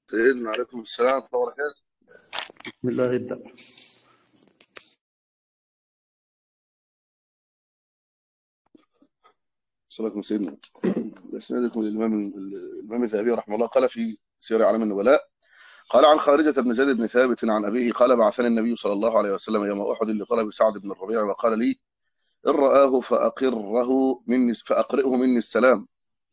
سيدنا عليكم السلام ورحمة الله وبركاته. بسم الله يبدأ. السلام عليكم سيدنا. بسندكم الإمام الذهبي رحمه الله قال في سير أعلام النبلاء، قال عن خارجة بن زيد بن ثابت عن أبيه قال بعثني النبي صلى الله عليه وسلم يوم أحد لطلب سعد بن الربيع وقال لي إن رآه فأقرئه مني السلام،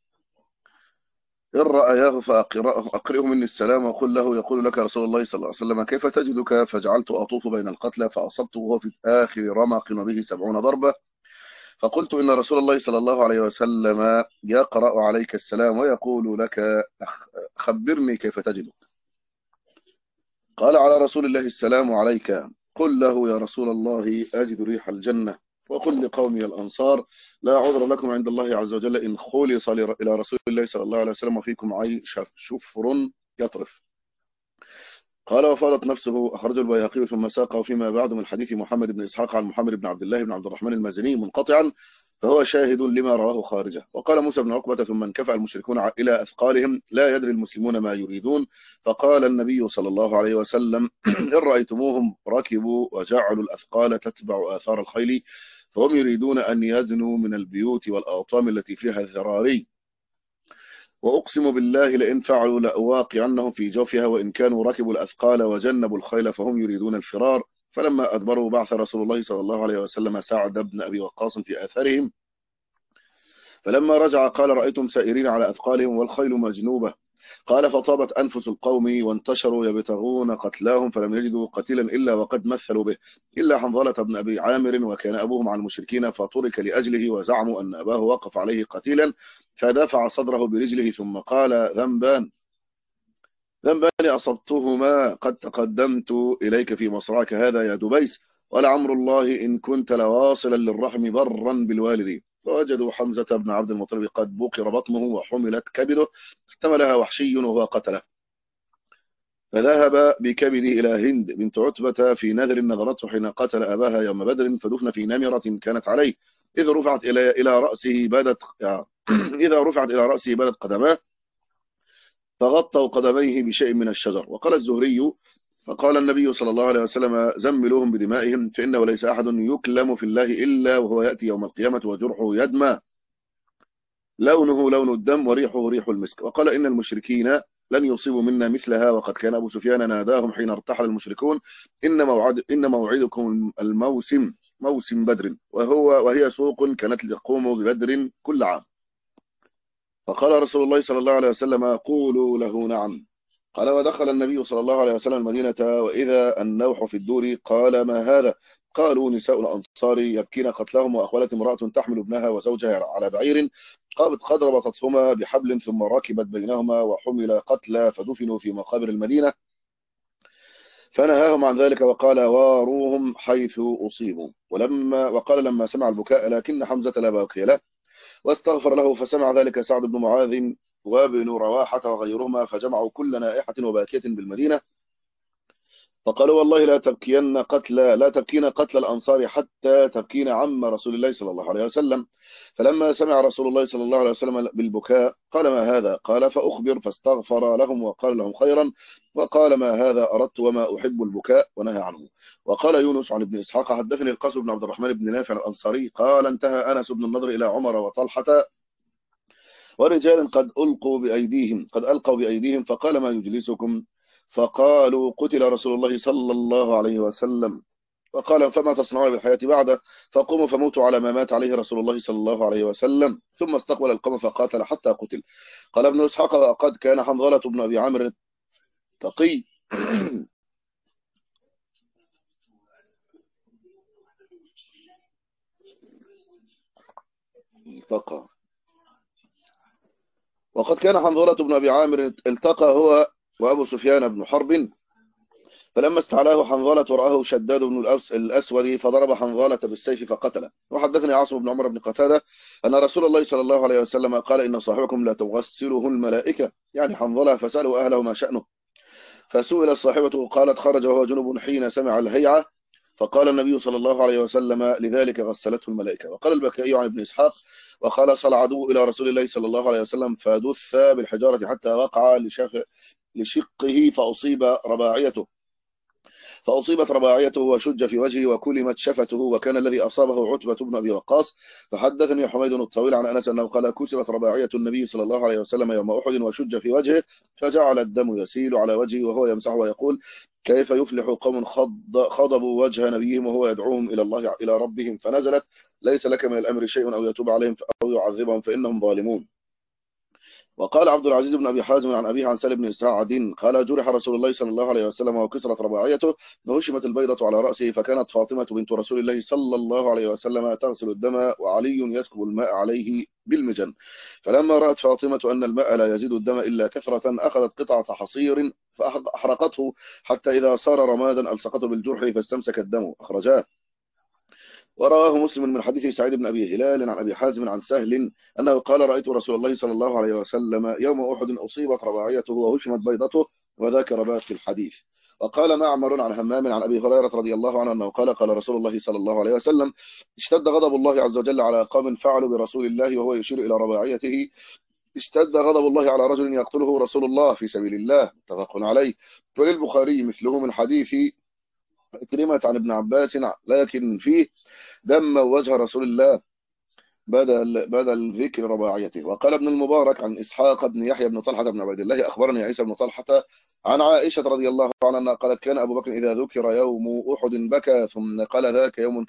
إن رآه فأقرئه مني السلام وقل له يقول لك رسول الله صلى الله عليه وسلم كيف تجدك؟ فجعلت أطوف بين القتلى فأصبته وهو في آخر رمق وبه 70 ضربة، فقلت إن رسول الله صلى الله عليه وسلم يقرأ عليك السلام ويقول لك خبرني كيف تجدك. قال على رسول الله السلام عليك، قل له يا رسول الله أجد ريح الجنة، وقل لقومي الأنصار لا عذر لكم عند الله عز وجل إن خلص إلى رسول الله صلى الله عليه وسلم وفيكم شفر يطرف. قال وفاضت نفسه. أخرج البيهقي ثم ساقه فيما بعد من حديث محمد بن إسحاق عن محمد بن عبد الله بن عبد الرحمن المازني منقطعا، فهو شاهد لما رواه خارجه. وقال موسى بن عقبة ثم انكفأ المشركون إلى أثقالهم لا يدري المسلمون ما يريدون، فقال النبي صلى الله عليه وسلم إن رأيتموهم ركبوا وجعلوا الأثقال تتبع آثار الخيل فهم يريدون أن يدنوا من البيوت والأوطام التي فيها الذراري، وأقسم بالله لئن فعلوا لأواقعنهم في جوفها، وإن كانوا ركبوا الأثقال وجنبوا الخيل فهم يريدون الفرار. فلما أدبروا بعث رسول الله صلى الله عليه وسلم سعد بن أبي وقاص في آثارهم، فلما رجع قال رأيتم سائرين على أثقالهم والخيل مجنوبة. قال فطابت أنفس القوم وانتشروا يبتغون قتلاهم فلم يجدوا قتيلا إلا وقد مثلوا به إلا حنظلة بن أبي عامر وكان أبوه مع المشركين فترك لأجله، وزعموا أن أباه وقف عليه قتيلا فدفع صدره برجله ثم قال ذنبان أصبتهما قد تقدمت إليك في مصرعك هذا يا دبيس، ولعمر الله إن كنت لواصلا للرحم برا بالوالدين. فوجدوا حمزة بن عبد المطلب قد بقر بطنه وحملت كبده، احتملها وحشي وهو قتله، فذهب بكبده إلى هند بنت عتبة في نذر نذرته حين قتل أباها يوم بدر، فدفن في نمرة كانت عليه. إذا رفعت إلى رأسه بدت قدماه فغطوا قدميه بشيء من الشجر. وقال الزهري فقال النبي صلى الله عليه وسلم زملوهم بدمائهم فإنه ليس أحد يكلم في الله إلا وهو يأتي يوم القيامة وجرحه يدمى لونه لون الدم وريحه ريح المسك. وقال إن المشركين لن يصيبوا منا مثلها، وقد كان أبو سفيان ناداهم حين ارتحل المشركون إن موعدكم الموسم موسم بدر وهي سوق كانت تقوم ببدر كل عام. فقال رسول الله صلى الله عليه وسلم قولوا له نعم. قال ودخل النبي صلى الله عليه وسلم المدينة وإذا النوح في الدور. قال ما هذا؟ قالوا نساء الأنصار يبكين قتلهم، وأخولت امرأة تحمل ابنها وزوجها على بعير قد ربطتهما بحبل ثم ركبت بينهما وحمل قتلى فدفنوا في مقابر المدينة، فنهاهم عن ذلك وقال واروهم حيث أصيبوا. وقال لما سمع البكاء لكن حمزة لا باقي له واستغفر له، فسمع ذلك سعد بن معاذ وابن رواحة وغيرهما فجمعوا كل نائحة وباكية بالمدينة، فقالوا والله لا تبكين قتل الأنصار حتى تبكين عم رسول الله صلى الله عليه وسلم. فلما سمع رسول الله صلى الله عليه وسلم بالبكاء قال ما هذا؟ قال فأخبر، فاستغفر لهم وقال لهم خيرا، وقال ما هذا أردت وما أحب البكاء ونهى عنه. وقال يونس عن ابن إسحاق حدثني القاسم بن عبد الرحمن بن نافع الأنصاري قال انتهى أنس بن النضر إلى عمر وطلحة ورجال قد ألقوا بأيديهم فقال ما يجلسكم؟ فقالوا قتل رسول الله صلى الله عليه وسلم. وقال فما تصنعون بالحياة بعده؟ فقوموا فموتوا على ما مات عليه رسول الله صلى الله عليه وسلم. ثم استقبل القوم فقاتل حتى قتل. قال ابن إسحاق وقد كان حنظلة بن أبي عامر التقي التقى هو وأبو سفيان بن حرب، فلما استعلاه حنظلة رآه شداد بن الأسود فضرب حنظلة بالسيف فقتله. وحدثني عاصم بن عمر بن قتادة أن رسول الله صلى الله عليه وسلم قال إن صاحبكم لا تغسله الملائكة، يعني حنظلة، فسألوا أهله ما شأنه، فسئل صاحبته قالت خرج وهو جنب حين سمع الهيعة، فقال النبي صلى الله عليه وسلم لذلك غسلته الملائكة. وقال البكائي عن ابن إسحاق وقال صعدوا إلى رسول الله صلى الله عليه وسلم فدث بالحجارة حتى وقع لشقه فأصيبت رباعيته وشج في وجهه وكلمت شفته، وكان الذي أصابه عتبة بن أبي وقاص. فحدثني حميد الطويل عن أنس أنه قال: كسرت رباعية النبي صلى الله عليه وسلم يوم أحد وشج في وجهه، فجعل الدم يسيل على وجهه وهو يمسحه ويقول: كيف يفلح قوم خضبوا وجه نبيهم وهو يدعوهم إلى الله إلى ربهم، فنزلت: ليس لك من الأمر شيء أو يتوب عليهم أو يعذبهم فإنهم ظالمون. وقال عبد العزيز بن أبي حازم عن أبيه عن سالم بن سعد قال: جرح رسول الله صلى الله عليه وسلم وكسرت رباعيته وهشمت البيضة على رأسه، فكانت فاطمة بنت رسول الله صلى الله عليه وسلم تغسل الدم وعلي يسكب الماء عليه بالمجن. فلما رأت فاطمة أن الماء لا يزيد الدم إلا كثرة، أخذت قطعة حصير فأحرقته حتى إذا صار رمادا ألصقته بالجرح فاستمسك الدم. أخرجاه. ورواه مسلم من حديث سعيد بن أبي هلال عن أبي حازم عن سهل أنه قال: رأيت رسول الله صلى الله عليه وسلم يوم أحد أصيبت رباعيته وهشمت بيضته، وذكر باقي الحديث. وقال معمر عن همام عن أبي هريرة رضي الله عنه أنه قال: قال رسول الله صلى الله عليه وسلم: اشتد غضب الله عز وجل على قوم فعلوا برسول الله، وهو يشير إلى رباعيته: اشتد غضب الله على رجل يقتله رسول الله في سبيل الله. متفق عليه. وللبخاري مثله من حديث كلمة عن ابن عباس لكن فيه: دم وجه رسول الله بدل ذكر رباعيته. وقال ابن المبارك عن إسحاق بن يحيى بن طلحة بن عبيد الله أخبرني عيسى بن طلحة عن عائشة رضي الله عنها قالت: كان أبو بكر إذا ذكر يوم أحد بكى، ثم قال: ذاك يوم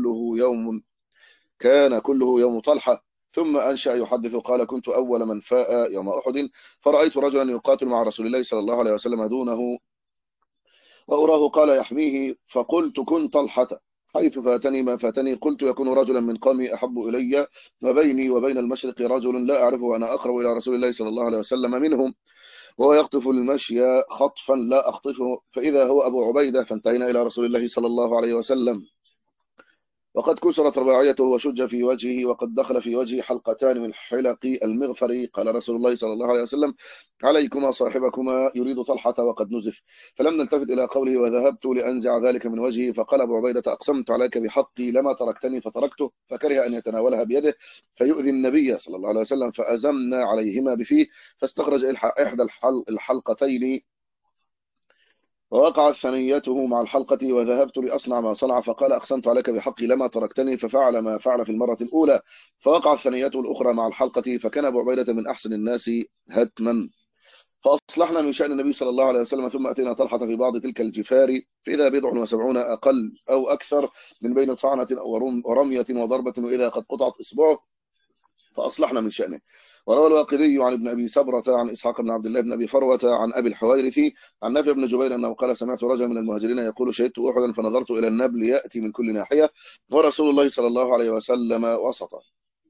كان كله يوم طلحة. ثم أنشأ يحدث قال: كنت أول من فاء يوم أحد، فرأيت رجلا يقاتل مع رسول الله صلى الله عليه وسلم دونه وأراه قال يحميه، فقلت: كن طلحة، حيث فاتني ما فاتني. قلت: يكون رجلا من قومي أحب إلي، وبيني وبين المشرق رجل لا أعرفه وأنا أقرب إلى رسول الله صلى الله عليه وسلم منهم، وهو يقطف المشي خطفا لا أخطفه، فإذا هو أبو عبيدة. فانتهينا إلى رسول الله صلى الله عليه وسلم وقد كسرت رباعيته وشج في وجهه، وقد دخل في وجهه حلقتان من حلق المغفر. قال رسول الله صلى الله عليه وسلم: عليكما صاحبكما يريد طلحة وقد نزف. فلم نلتفت إلى قوله: وذهبت لأنزع ذلك من وجهه. فقال أبو عبيدة: أقسمت عليك بحقي لما تركتني فتركته. فكره أن يتناولها بيده فيؤذي النبي صلى الله عليه وسلم، فأزمنا عليهما بفيه، فاستخرج إحدى الحلقتين ووقعت ثنيته مع الحلقة، وذهبت لأصنع ما صنع. فقال: أقسمت عليك بحقي لما تركتني. ففعل ما فعل في المرة الأولى، فوقعت ثنيته الأخرى مع الحلقة. فكان أبو عبيدة من أحسن الناس هتما. فأصلحنا من شأن النبي صلى الله عليه وسلم، ثم أتينا طلحة في بعض تلك الجفار، فإذا 70 أقل أو أكثر من بين طعنة ورمية وضربة، وإذا قد قطعت إصبعه، فأصلحنا من شأنه. وروى الواقدي عن ابن أبي سبرة عن إسحاق بن عبد الله بن أبي فروة عن أبي الحويرث عن نافع بن جبير أنه قال: سمعت رجلا من المهاجرين يقول: شهدت أحدا فنظرت إلى النبل يأتي من كل ناحية ورسول الله صلى الله عليه وسلم وسطا،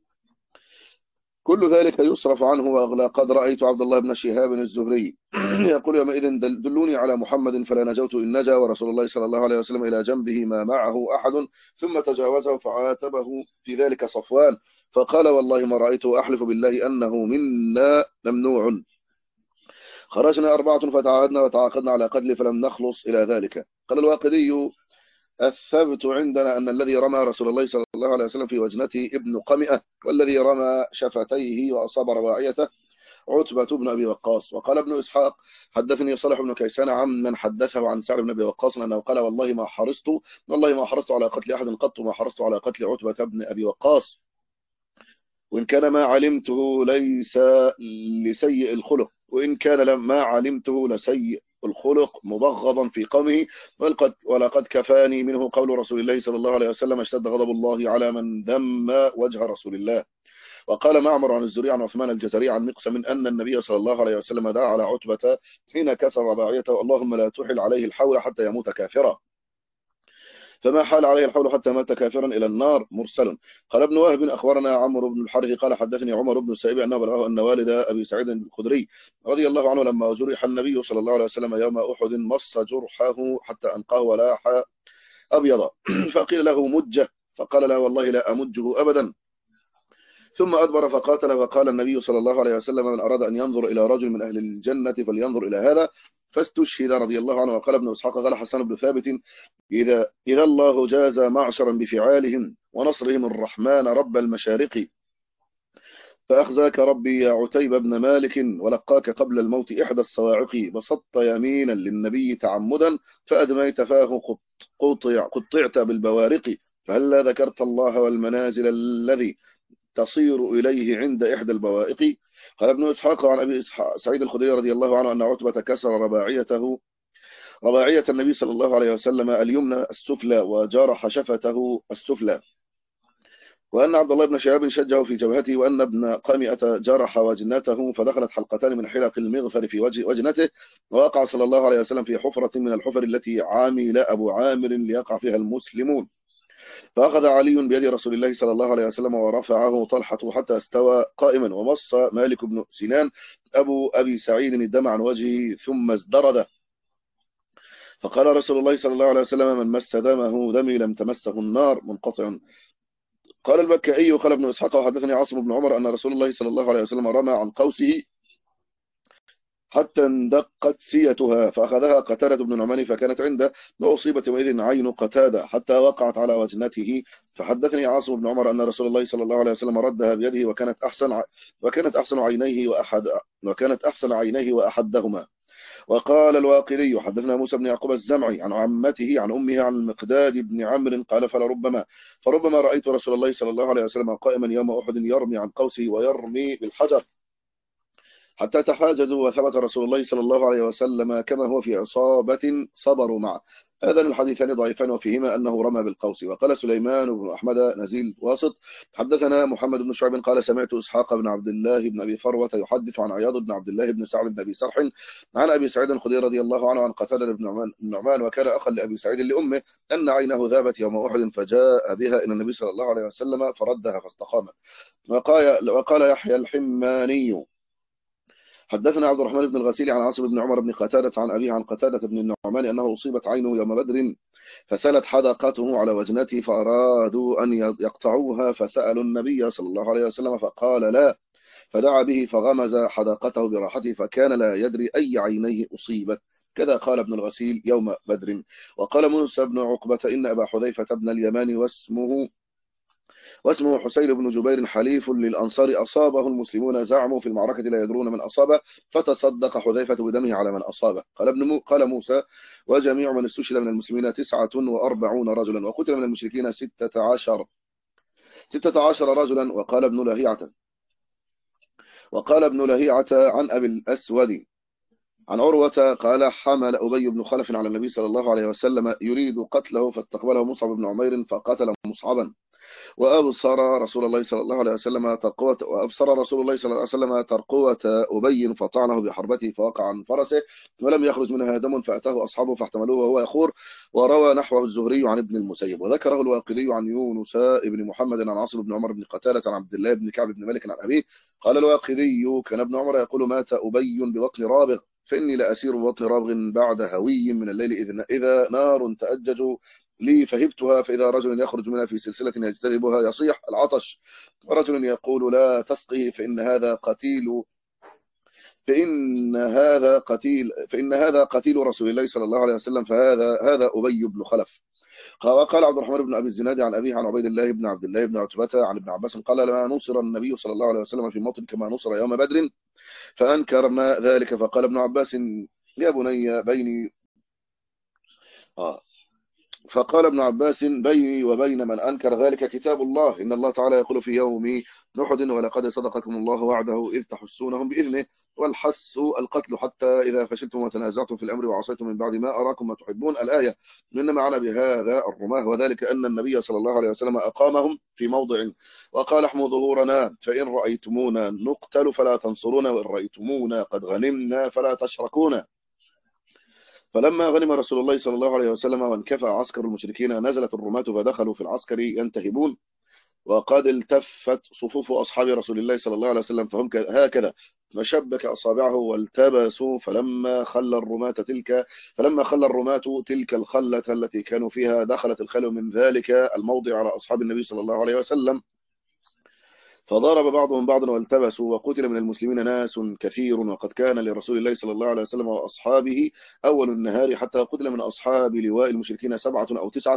كل ذلك يصرف عنه وأغلى. قد رأيت عبد الله بن شهاب الزهري يقول: يومئذ دلوني على محمد فلا نجوت إن نجا، ورسول الله صلى الله عليه وسلم إلى جنبه ما معه أحد، ثم تجاوزه فعاتبه في ذلك صفوان فقال: والله ما رأيته، أحلف بالله أنه منا ممنوع. خرجنا 4 فتعاهدنا وتعاقدنا على قتل فلم نخلص إلى ذلك. قال الواقدي: الثبت عندنا أن الذي رمى رسول الله صلى الله عليه وسلم في وجنته ابن قمئة، والذي رمى شفتيه وأصاب رواعيته عتبة بن أبي وقاص. وقال ابن إسحاق: حدثني صالح بن كيسان عن من حدثه عن سعد بن أبي وقاص أنه قال: والله ما حرصت على قتل أحد قط، ما حرصت على قتل عتبة بن أبي وقاص، وإن كان ما علمته ليس لسيء الخلق، وإن كان ما علمته لسيء الخلق مبغضا في قومه، ولقد كفاني منه قول رسول الله صلى الله عليه وسلم: اشتد غضب الله على من دم وجه رسول الله. وقال معمر عن الزريع عن عثمان الجزري عن مقسم أن النبي صلى الله عليه وسلم دعا على عتبة حين كسر رباعيته: اللهم لا تحل عليه الحول حتى يموت كافرا، فما حال عليه الحول حتى مات كافرا إلى النار. مرسل. قال ابن وهب: أخبرنا عمرو بن الحارث قال: حدثني عمر بن السائب أنه بلغه أن والد أبي سعيد الخدري رضي الله عنه لما جرح النبي صلى الله عليه وسلم يوم أحد مص جرحه حتى أنقاه ولاح أبيض، فقيل له: مجه، فقال: لا والله لا أمجه أبدا. ثم أدبر فقاتل. وقال النبي صلى الله عليه وسلم: من أراد أن ينظر إلى رجل من أهل الجنة فلينظر إلى هذا، فاستشهد رضي الله عنه. وقال ابن إسحاق: قال حسان بن ثابت: إذا الله جاز معشرا بفعالهم ونصرهم الرحمن رب المشارق. فأخزاك ربي يا عتيب بن مالك، ولقاك قبل الموت إحدى الصواعق، بسطت يمينا للنبي تعمدا، فأدميت فاه قطعت بالبوارق، فهلا ذكرت الله والمنازل الذي تصير إليه عند إحدى البوائق. قال ابن إسحاق عن أبي سعيد الخدري رضي الله عنه أن عتبة كسر رباعية النبي صلى الله عليه وسلم اليمنى السفلى، وجرح شفته السفلى، وأن عبد الله بن شهاب شجه في جبهته، وأن ابن قامئة جرح وجنته، فدخلت حلقتان من حلق المغفر في وجنته، ووقع صلى الله عليه وسلم في حفرة من الحفر التي عامل أبو عامر ليقع فيها المسلمون. فأخذ علي بيد رسول الله صلى الله عليه وسلم ورفعه طلحة حتى استوى قائما، ومص مالك بن سنان أبي سعيد الدم عن وجهه ثم ازدرد، فقال رسول الله صلى الله عليه وسلم: من مس دمي لم تمسه النار. منقطع. قال المكائي قال ابن إسحاق وحدثني عاصم بن عمر أن رسول الله صلى الله عليه وسلم رمى عن قوسه حتى اندقت ثيتها، فأخذها قتادة بن نعمان فكانت عنده، وأصيبت يومئذ عين قتادة حتى وقعت على وجنته. فحدثني عاصم بن عمر أن رسول الله صلى الله عليه وسلم ردها بيده، وكانت أحسن عينيه وأحدهما. وقال الواقدي حدثنا موسى بن يعقوب الزمعي عن عمته عن أمه عن المقداد بن عمرو قال: فربما رأيت رسول الله صلى الله عليه وسلم قائما يوم أحد يرمي عن قوسه ويرمي بالحجر حتى تحاجزوا، وثبت رسول الله صلى الله عليه وسلم كما هو في عصابة صبروا معه. هذان الحديثان ضعيفان وفيهما أنه رمى بالقوس. وقال سليمان بن أحمد نزيل واسط حدثنا محمد بن شعيب قال: سمعت إسحاق بن عبد الله بن أبي فروة يحدث عن عياض بن عبد الله بن سعد بن أبي سرح عن أبي سعيد الخدري رضي الله عنه عن قتادة بن نعمان، وكان أخا لأبي سعيد لأمه، أن عينه ذابت يوم أحد، فجاء بها إلى النبي صلى الله عليه وسلم فردها فاستقامت. وقال يحيى الحماني حدثنا عبد الرحمن بن الغسيل عن عاصم بن عمر بن قتادة عن أبيه عن قتادة بن النعمان أنه أصيبت عينه يوم بدر، فسالت حدقته على وجنته، فأرادوا أن يقطعوها، فسألوا النبي صلى الله عليه وسلم فقال لا، فدعا به فغمز حدقته براحته، فكان لا يدري أي عينيه أصيبت. كذا قال ابن الغسيل يوم بدر. وقال موسى بن عقبة إن أبا حذيفة بن اليمان واسمه حسين بن جبير حليف للأنصار، أصابه المسلمون زعموا في المعركة لا يدرون من أصابه، فتصدق حذيفة بدمه على من أصابه. قال موسى: وجميع من استشهد من المسلمين 49 رجلا، وقتل من المشركين 16 رجلا. وقال ابن لهيعة عن أبي الأسود عن عروة قال: حمل أبي بن خلف على النبي صلى الله عليه وسلم يريد قتله، فاستقبله مصعب بن عمير فقتل مصعبا. وأبصر رسول الله صلى الله عليه وسلم ترقوة أبي، فطعنه بحربته فوقع عن فرسه، ولم يخرج منها دم، فأتاه أصحابه فاحتملوه وهو يخور. وروى نحوه الزهري عن ابن المسيب، وذكره الواقدي عن يونس بن محمد عن عاصم بن عمر بن قتادة عن عبد الله بن كعب بن مالك عن أبيه قال الواقدي: كان ابن عمر يقول: مات أبي ببطن رابغ، فإني لأسير ببطن رابغ بعد هوي من الليل إذا نار تأجج لي فهبتها، فإذا رجل يخرج منها في سلسلة يجتذبها يصيح العطش، ورجل يقول لا تسقه فإن هذا قتيل رسول الله صلى الله عليه وسلم، فهذا أبي بن خلف. وقال عبد الرحمن بن أبي الزناد عن أبيه عن عبيد الله بن عبد الله بن عتبة عن ابن عباس قال: لما نصر النبي صلى الله عليه وسلم في موطن كما نصر يوم بدر، فأنكرنا ذلك، فقال ابن عباس: يا بني فقال ابن عباس: بيني وبين من أنكر ذلك كتاب الله، إن الله تعالى يقول في يوم نحد: ولقد صدقكم الله وعده إذ تحسونهم بإذنه، والحس القتل حتى إذا فشلتم وتنازعتم في الأمر وعصيتم من بعد ما أراكم ما تحبون الآية. إن معنى بهذا الرماه، وذلك أن النبي صلى الله عليه وسلم أقامهم في موضع وقال: احموا ظهورنا، فإن رأيتمونا نقتل فلا تنصرونا، وإن رأيتمونا قد غنمنا فلا تشركونا. فلما غنم رسول الله صلى الله عليه وسلم وانكفى عسكر المشركين، نزلت الرماة فدخلوا في العسكر ينتهبون، وقد التفت صفوف أصحاب رسول الله صلى الله عليه وسلم، فهم هكذا، فشبك أصابعه والتبسوا، فلما خلى الرماة تلك الخلة التي كانوا فيها، دخلت الخيل من ذلك الموضع على أصحاب النبي صلى الله عليه وسلم، فضرب بعضهم بعضا والتبسوا، وقتل من المسلمين ناس كثير، وقد كان لرسول الله صلى الله عليه وسلم وأصحابه أول النهار حتى قتل من أصحاب لواء المشركين 7 أو 9.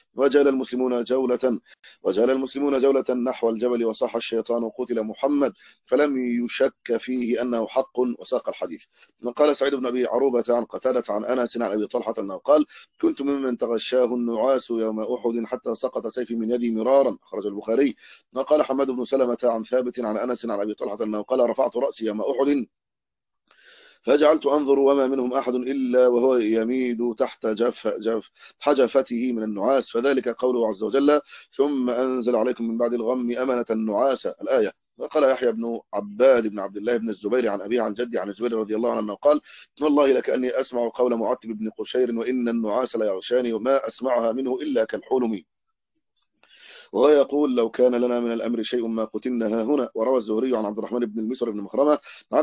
وجال المسلمون جولة نحو الجبل، وصاح الشيطان قتل محمد، فلم يشك فيه أنه حق، وساق الحديث. قال سعيد بن أبي عروبة عن قتادة عن أنس عن أبي طلحة أنه قال: كنت ممن تغشاه النعاس يوم أحد حتى سقط سيفي من يدي مرارا، أخرج البخاري. وقال حماد بن سلمة عن ثابت عن أنس عن أبي طلحة أنه قال: رفعت رأسي يوم أحد فجعلت أنظر وما منهم أحد إلا وهو يميد تحت حجفته من النعاس، فذلك قوله عز وجل: ثم أنزل عليكم من بعد الغم أمنة النعاس، الآية. وقال يحيى بن عباد بن عبد الله بن الزبير عن أبيه عن جدي عن الزبير رضي الله عنه أنه قال: والله لكأني أسمع قول معتب بن قشير: وإن النعاس ليغشاني وما أسمعها منه إلا كالحلم. وهو يقول: لو كان لنا من الأمر شيء ما قتلنا هنا. وروى الزهري عن عبد الرحمن بن المسور بن مخرمة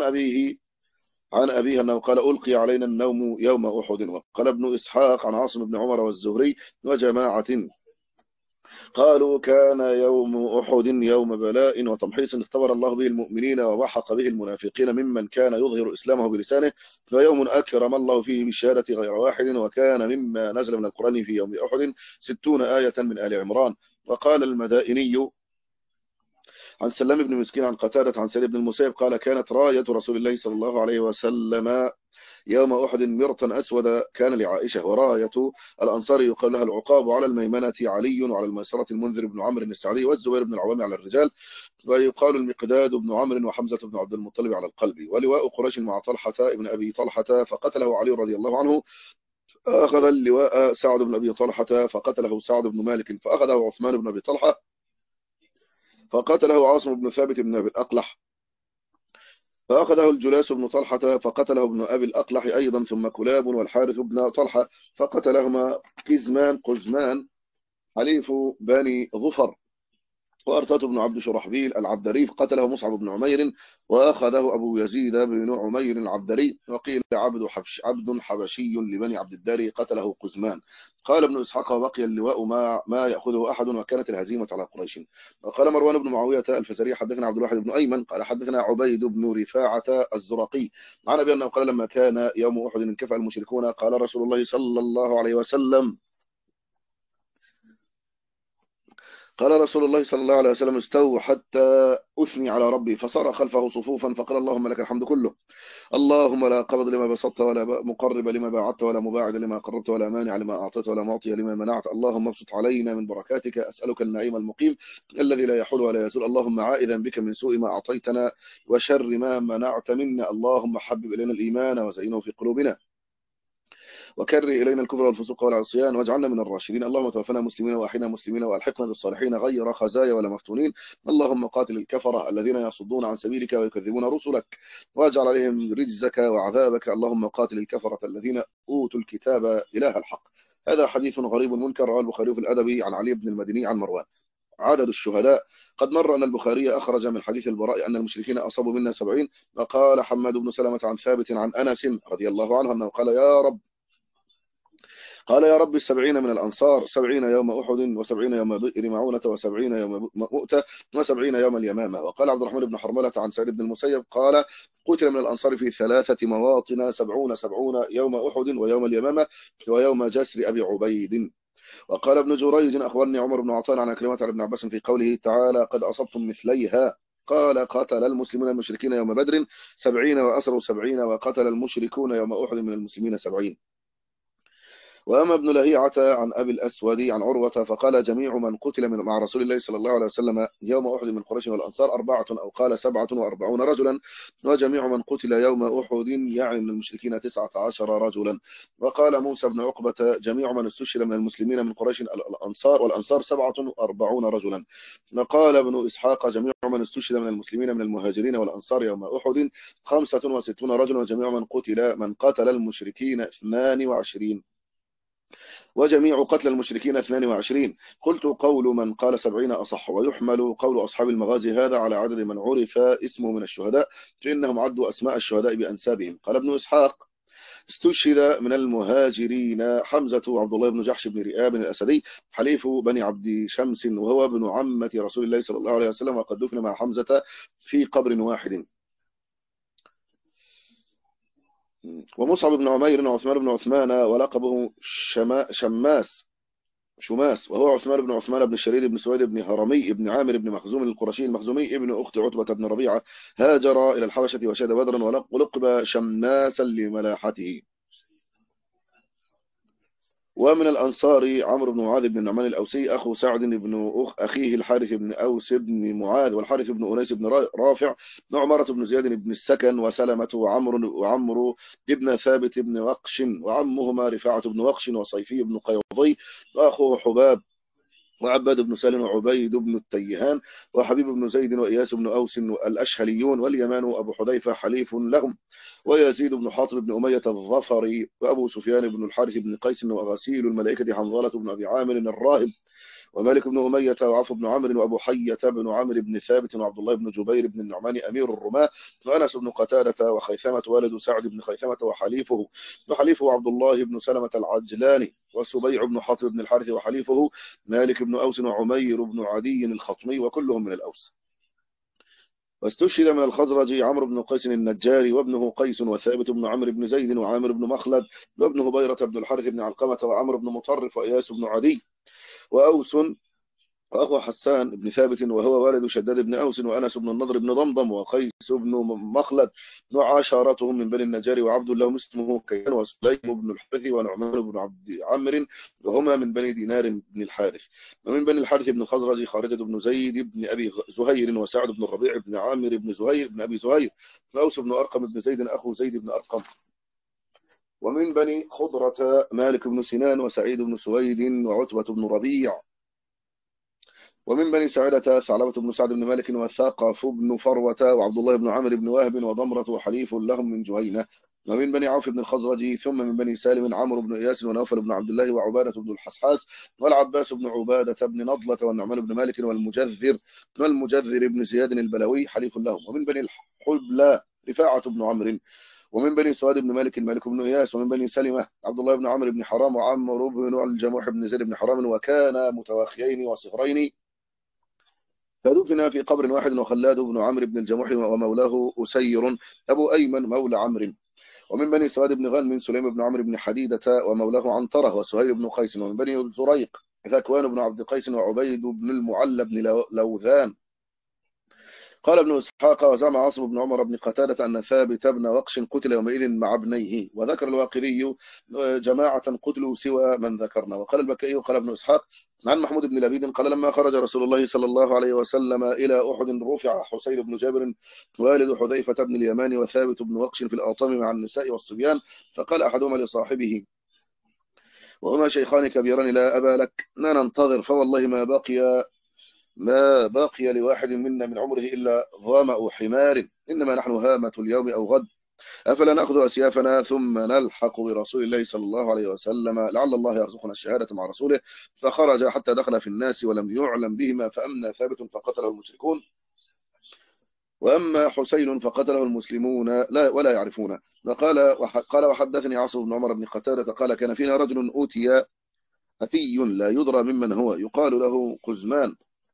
عن أبيه أنه قال: ألقي علينا النوم يوم أحد. وقال ابن إسحاق عن عاصم بن عمر والزهري وجماعة قالوا: كان يوم أحد يوم بلاء وتمحيص اختبر الله به المؤمنين ومحق به المنافقين ممن كان يظهر إسلامه بلسانه، فيوم أكرم الله فيه بالشهادة غير واحد، وكان مما نزل من القرآن في يوم أحد 60 آية من آل عمران. وقال المدائني عن سلام بن مسكين عن قتادة عن سعيد بن المسيب قال: كانت راية رسول الله صلى الله عليه وسلم يوم أحد مرطا أسود كان لعائشة، وراية الأنصار يقال لها العقاب، على الميمنة علي، وعلى الميسرة المنذر بن عمرو السعدي، والزبير بن العوام على الرجال، ويقال المقداد بن عمرو وحمزة بن عبد المطلب على القلب. ولواء قريش مع طلحة ابن أبي طلحة فقتله علي رضي الله عنه، أخذ اللواء سعد بن أبي طلحة فقتله سعد بن مالك، فأخذه عثمان بن أبي طلحة فقتله عاصم بن ثابت بن أبي الأقلح، فأخذه الجلاس بن طلحة فقتله ابن أبي الأقلح أيضا، ثم كلاب والحارث بن طلحة فقتلهما قزمان حليف بني ظفر، وأرثة بن عبد شرحبيل العبدري قتله مصعب بن عمير، وأخذه أبو يزيد بن عمير العبدري، وقيل عبد حبشي لبني عبد الدار قتله قزمان. قال ابن إسحاق: وبقي اللواء ما يأخذه أحد، وكانت الهزيمة على قريش. وقال مروان بن معاوية الفزاري: حدثنا عبد الواحد بن أيمن قال حدثنا عبيد بن رفاعة الزرقي عن أبي أنه قال: لما كان يوم أحد انكفأ المشركون، قال رسول الله صلى الله عليه وسلم: استووا حتى أثني على ربي، فصار خلفه صفوفا فقال: اللهم لك الحمد كله، اللهم لا قبض لما بسطت، ولا مقرب لما باعدت، ولا مباعد لما قربت، ولا مانع لما أعطيت، ولا معطي لما منعت، اللهم ابسط علينا من بركاتك، أسألك النعيم المقيم الذي لا يحول ولا يزول، اللهم عائذا بك من سوء ما أعطيتنا وشر ما منعت منا، اللهم حبب إلينا الإيمان وزينه في قلوبنا، وكره إلينا الكفر والفسوق والعصيان، واجعلنا من الراشدين، اللهم توفنا مسلمين وأحينا مسلمين، وألحقنا بالصالحين غير خزايا ولا مفتونين، اللهم قاتل الكفرة الذين يصدون عن سبيلك ويكذبون رسلك، واجعل عليهم رجزك وعذابك، اللهم قاتل الكفرة الذين أوتوا الكتاب إله الحق. هذا حديث غريب منكر، رواه البخاري في الأدب عن علي بن المديني عن مروان. عدد الشهداء: قد مر أن البخاري أخرج من حديث البراء أن المشركين أصابوا منا 70. وقال حماد بن سلمة عن ثابت عن أنس رضي الله عنه أنه قال: يا رب 70 من الأنصار، 70 يوم أحد، و70 يوم بئر معونة، و70 يوم مؤتة، و70 يوم اليمامة. وقال عبد الرحمن بن حرملة عن سعيد بن المسيب قال: قتل من الأنصار في 3 مواطن 70 يوم أحد، ويوم اليمامة، ويوم جسر أبي عبيد. وقال ابن جريج: أخبرني عمر بن عطان عن كلمة عن ابن عباس في قوله تعالى: قد أصبتم مثليها، قال: قتل المسلمون المشركين يوم بدر 70، وأسروا 70، وقتل المشركون يوم أحد من المسلمين 70. وأما ابن لهيعة عن أبي الأسود عن عروة فقال: جميع من قتل مع رسول الله صلى الله عليه وسلم يوم أحد من قريش والأنصار 4، أو قال 47 رجلا، وجميع من قتل يوم أحد يعني من المشركين 19 رجلا. وقال موسى بن عقبة: جميع من استشهد من المسلمين من قريش والأنصار 47 رجلا. وقال ابن إسحاق: جميع من استشهد من المسلمين من المهاجرين والأنصار يوم أحد 65 رجلا، وجميع من قتل المشركين 22، وجميع قتل المشركين 22. قلت: قول من قال 70 أصح، ويحمل قول أصحاب المغازي هذا على عدد من عرف اسمه من الشهداء، فإنهم عدوا أسماء الشهداء بأنسابهم. قال ابن إسحاق: استشهد من المهاجرين حمزة وعبد الله بن جحش بن رئاب الأسدي حليف بني عبد شمس، وهو ابن عمة رسول الله صلى الله عليه وسلم، وقد دفن مع حمزة في قبر واحد. ومصعب بن عمير وعثمان بن عثمان ولقبه شماس، وهو عثمان بن عثمان بن الشريد بن سويد بن هرمي بن عامر بن مخزوم القرشي المخزومي ابن أخت عتبة بن ربيعة، هاجر إلى الحبشة وشهد بدرا ولقب شماسا لملاحته. ومن الأنصار عمرو بن معاذ بن النعمان الأوسي أخو سعد بن أخيه الحارث بن أوس بن معاذ، والحارث بن أنيس بن رافع، عمرة بن زياد بن السكن، وسلمة وعمرو ابن ثابت بن وقش، وعمهما رفاعة بن وقش، وصيفي بن قيضي، وأخوه حباب، وعباد بن سالم، وعبيد بن التيهان، وحبيب بن زيد، وإياس بن أوس الأشهليون، واليمان وأبو حذيفة حليف لهم، ويزيد بن حاطب بن أمية الظفري، وأبو سفيان بن الحارث بن قيس، وغسيل الملائكة حنظلة بن أبي عامر الراهب، ومالك بن أمية، وعفو بن عمرو، وأبو حية بن عمرو بن ثابت، وعبد الله بن جبير بن النعمان أمير الرماة، وأنس بن قتادة، وخيثمة والد سعد بن خيثمة وحليفه عبد الله بن سلمة العجلاني، وسبيع بن حاطب بن الحارث، وحليفه مالك بن أوس، وعمير بن عدي الخطمي، وكلهم من الأوس. واستشهد من الخزرج عمرو بن قيس النجاري، وابنه قيس، وثابت بن عمرو بن زيد، وعامر بن مخلد، وابنه بيرة بن الحارث بن علقمة، وعمرو بن مطرف، وإياس بن عدي، وأوس، وأخو حسان بن ثابت، وهو والد شداد بن أوس، وأنس بن النضر بن ضمضم، وقيس بن مخلد، وعشارتهم من بني النجار، وعبد الله اسمه كيان، وسليم بن الحارث، ونعمان بن عبد عمرو، وهما من بني دينار بن الحارث. ومن بني الحارث بن الخزرج خارجة بن زيد بن أبي زهير، وسعد بن الربيع بن عامر بن زهير بن أبي زهير، وأوس بن أرقم بن زيد أخو زيد بن أرقم. ومن بني خضرة مالك بن سنان، وسعيد بن سويد، وعتبة بن ربيع. ومن بني ساعدة ثعلبة بن سعد بن مالك، وثاقف بن فروة، وعبد الله بن عمرو بن وهب، وضمرة، وحليف لهم من جهينة. ومن بني عوف بن الخزرج، ثم من بني سالم عمرو بن إياس، ونوفل بن عبد الله، وعبادة بن الحسحاس، والعباس بن عبادة بن نضلة، والنعمان بن مالك، والمجذر بن زياد البلوي حليف لهم. ومن بني الحبلى رفاعة بن عمرو. ومن بني سواد بن مالك مالك بن إياس. ومن بني سلمة عبد الله بن عمرو بن حرام، وعمرو بن الجموح بن زيد بن حرام، وكانا متواخيين وصغرين، فدفن في قبر واحد. وخلاد بن عمرو بن الجموح، ومولاه أسير أبو أيمن مولى عمرو. ومن بني سواد بن غنم سليم بن عمرو بن حديدة، ومولاه عنترة، وسهيل بن قيس. ومن بني الزريق ذكوان بن عبد قيس، وعبيد بن المعلى بن لوذان. قال ابن إسحاق: وزعم عاصم بن عمر بن قتادة أن ثابت بن وقش قتل يومئذ مع ابنيه. وذكر الواقدي جماعة قتلوا سوى من ذكرنا. وقال البكائي قال ابن إسحاق عن محمود بن لبيد قال: لما خرج رسول الله صلى الله عليه وسلم إلى أحد، رفع حسين بن جابر والد حذيفة بن اليمان وثابت بن وقش في الأوطام مع النساء والصبيان، فقال أحدهما لصاحبه وهما شيخان كبيران: لا أبا لك، لا ننتظر، فوالله ما باقي لواحد منا من عمره إلا ظمأ حمار، إنما نحن هامة اليوم أو غد، أفلا نأخذ أسيافنا ثم نلحق برسول الله صلى الله عليه وسلم، لعل الله يرزقنا الشهادة مع رسوله. فخرج حتى دخل في الناس ولم يعلم بهما، فأمنى ثابت فقتله المشركون، وأما حسين فقتله المسلمون لا ولا يعرفونه. قال وحدثني عاصم بن عمر بن قتادة قال: كان فينا رجل أتي لا يدرى ممن هو، يقال له قزمان،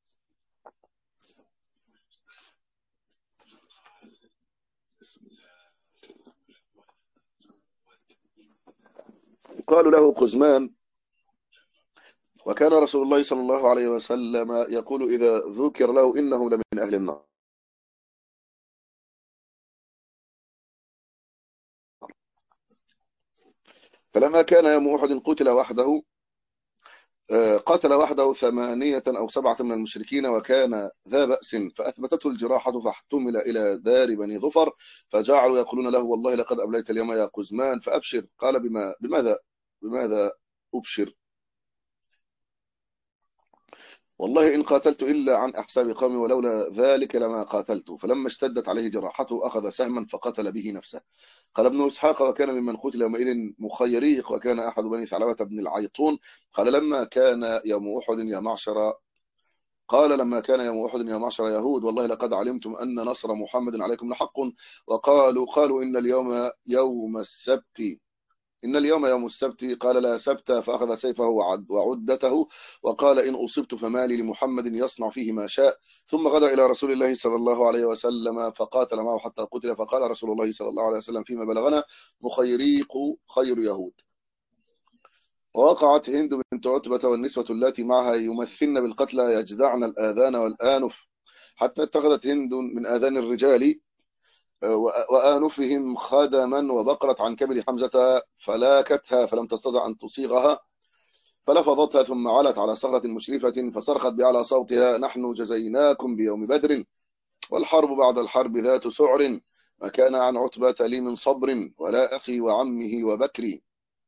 وكان رسول الله صلى الله عليه وسلم يقول إذا ذكر له إنه لمن أهل النار. فلما كان يوم أحد قتل وحده 8 أو 7 من المشركين، وكان ذا بأس، فأثبتته الجراحة، فاحتمل إلى دار بني ظفر، فجعلوا يقولون له: والله لقد أبليت اليوم يا قزمان، فأبشر. قال: بماذا أبشر؟ والله إن قاتلت إلا عن أحساب قومي، ولولا ذلك لما قاتلت. فلما اشتدت عليه جراحته أخذ سهما فقتل به نفسه. قال ابن إسحاق: وكان ممن قتل يومئذ مخيريق، وكان أحد بني ثعلبة بن العيطون. قال: لما كان يوم أحد يا معشر قال لما كان يوم أحد يا معشر يهود والله لقد علمتم أن نصر محمد عليكم لحق. قالوا إن اليوم يوم السبت، إن اليوم يوم السبت. قال لا سبت، فأخذ سيفه وعدته وقال إن أصبت فمالي لمحمد يصنع فيه ما شاء. ثم غدا إلى رسول الله صلى الله عليه وسلم فقاتل معه حتى قتل. فقال رسول الله صلى الله عليه وسلم فيما بلغنا مخيريق خير يهود. ووقعت هند بنت عتبة والنسوة اللاتي معها يمثلن بالقتلى يجدعن الآذان والآنف، حتى اتخذت هند من آذان الرجال وآنفهم خدما وبقرت عن كبد حمزة فلاكتها فلم تستطع أن تصيغها فلفظتها ثم علت على صخرة مشرفة فصرخت بأعلى صوتها نحن جزيناكم بيوم بدر والحرب بعد الحرب ذات سعر ما كان عن عتبة لي من صبر ولا أخي وعمه وبكري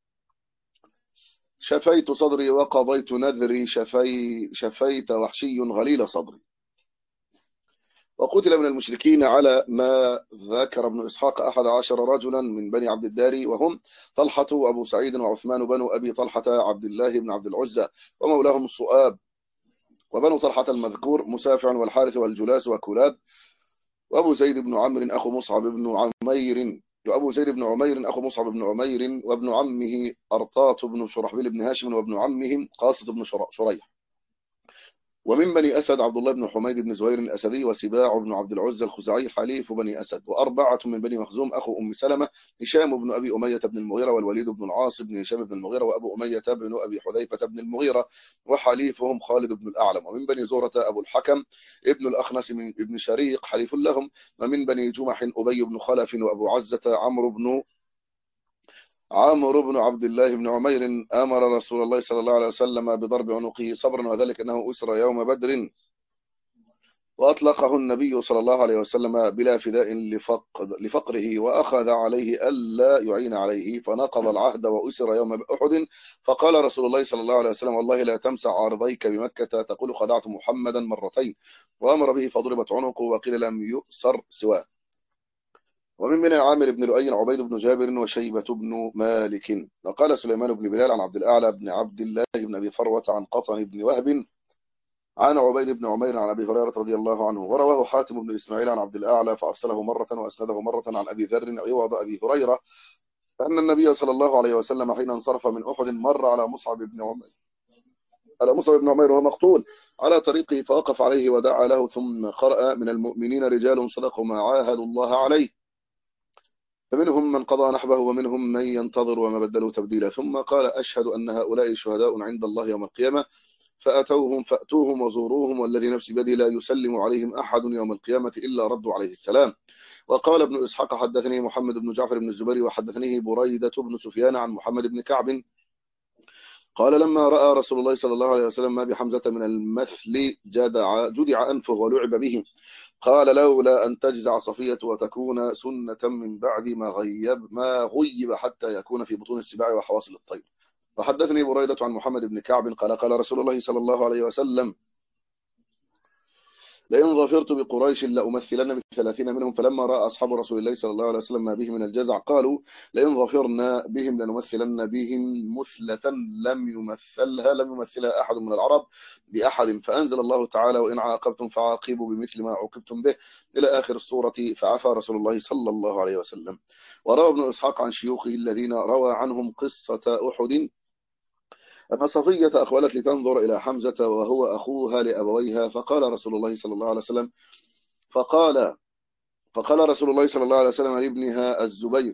شفيت صدري وقضيت نذري شفيت وحشي غليل صبري. وقتل من المشركين على ما ذكر ابن إسحاق 11 رجلا من بني عبد الدار، وهم طلحة وأبو سعيد وعثمان بنو أبي طلحة عبد الله بن عبد العزى ومولاهم الصؤاب، وبنو طلحة المذكور مسافع والحارث والجلاس وكلاب، وأبو زيد بن عمرو أخو مصعب بن عمير، وأبو زيد بن عمير أخو مصعب بن عمير، وابن عمه أرطاط بن شرحبيل بن هاشم، وابن عمهم قاصد بن شريح. ومن بني أسد عبد الله بن حميد بن زهير الأسدي وسباع بن عبد العزى الخزاعي حليف بني أسد. وأربعة من بني مخزوم أخو أم سلمة هشام بن أبي أمية بن المغيرة والوليد بن العاص بن هشام بن المغيرة وأبو أمية بن أبي حذيفة بن المغيرة وحليفهم خالد بن الأعلم. ومن بني زورة أبو الحكم ابن الأخنس من ابن شريق حليف لهم. ومن بني جمح أبي بن خلف وأبو عزة عمرو بن عبد الله بن عمير أمر رسول الله صلى الله عليه وسلم بضرب عنقه صبرا، وذلك أنه أسر يوم بدر وأطلقه النبي صلى الله عليه وسلم بلا فداء لفقره، وأخذ عليه ألا يعين عليه فنقض العهد وأسر يوم أحد. فقال رسول الله صلى الله عليه وسلم والله لا تمسع عارضيك بمكة تقول خدعت محمدا مرتين، وأمر به فضربت عنقه وقيل لم يؤسر سواه. ومن بني عامر بن لؤي عبيد بن جابر وشيبة بن مالك. وقال سليمان بن بلال عن عبد الأعلى بن عبد الله بن أبي فروة عن قطن بن وهب عن عبيد بن عمير عن أبي هريرة رضي الله عنه. ورواه حاتم بن إسماعيل عن عبد الأعلى فأرسله مرة وأسنده مرة عن أبي ذر عوض أبي هريرة فأن النبي صلى الله عليه وسلم حين انصرف من أحد مر على مصعب بن عمير وهو مقتول على طريقه فوقف عليه ودعا له ثم قرأ من المؤمنين رجال صدقوا ما عاهدوا الله عليه فمنهم من قضى نحبه ومنهم من ينتظر وما بدلوا تبديلا. ثم قال أشهد أن هؤلاء شهداء عند الله يوم القيامة فأتوهم وزوروهم والذي نفسي بيده لا يسلم عليهم أحد يوم القيامة إلا ردوا عليه السلام. وقال ابن إسحاق حدثني محمد بن جعفر بن الزبير وحدثنيه بريدة بن سفيان عن محمد بن كعب قال لما رأى رسول الله صلى الله عليه وسلم ما بحمزة من المثل جدع أنفه ولعب به قال لولا أن تجزع صفية وتكون سنة من بعد ما غيب حتى يكون في بطون السباع وحواصل الطير. وحدثني بريدة عن محمد بن كعب قال رسول الله صلى الله عليه وسلم لئن ظفرت بقريش لأمثلن ب30 منهم. فلما رأى أصحاب رسول الله صلى الله عليه وسلم ما به من الجزع قالوا لئن ظفرنا بهم لنمثلن بهم مثلة لم يمثلها أحد من العرب بأحد. فأنزل الله تعالى وإن عاقبتم فعاقبوا بمثل ما عوقبتم به إلى آخر السورة فعفى رسول الله صلى الله عليه وسلم. وروى ابن إسحاق عن شيوخه الذين روى عنهم قصة أحد أن صفية أخولت لتنظر إلى حمزة وهو أخوها لأبويها فقال رسول الله صلى الله عليه وسلم فقال رسول الله صلى الله عليه وسلم لابنها الزبير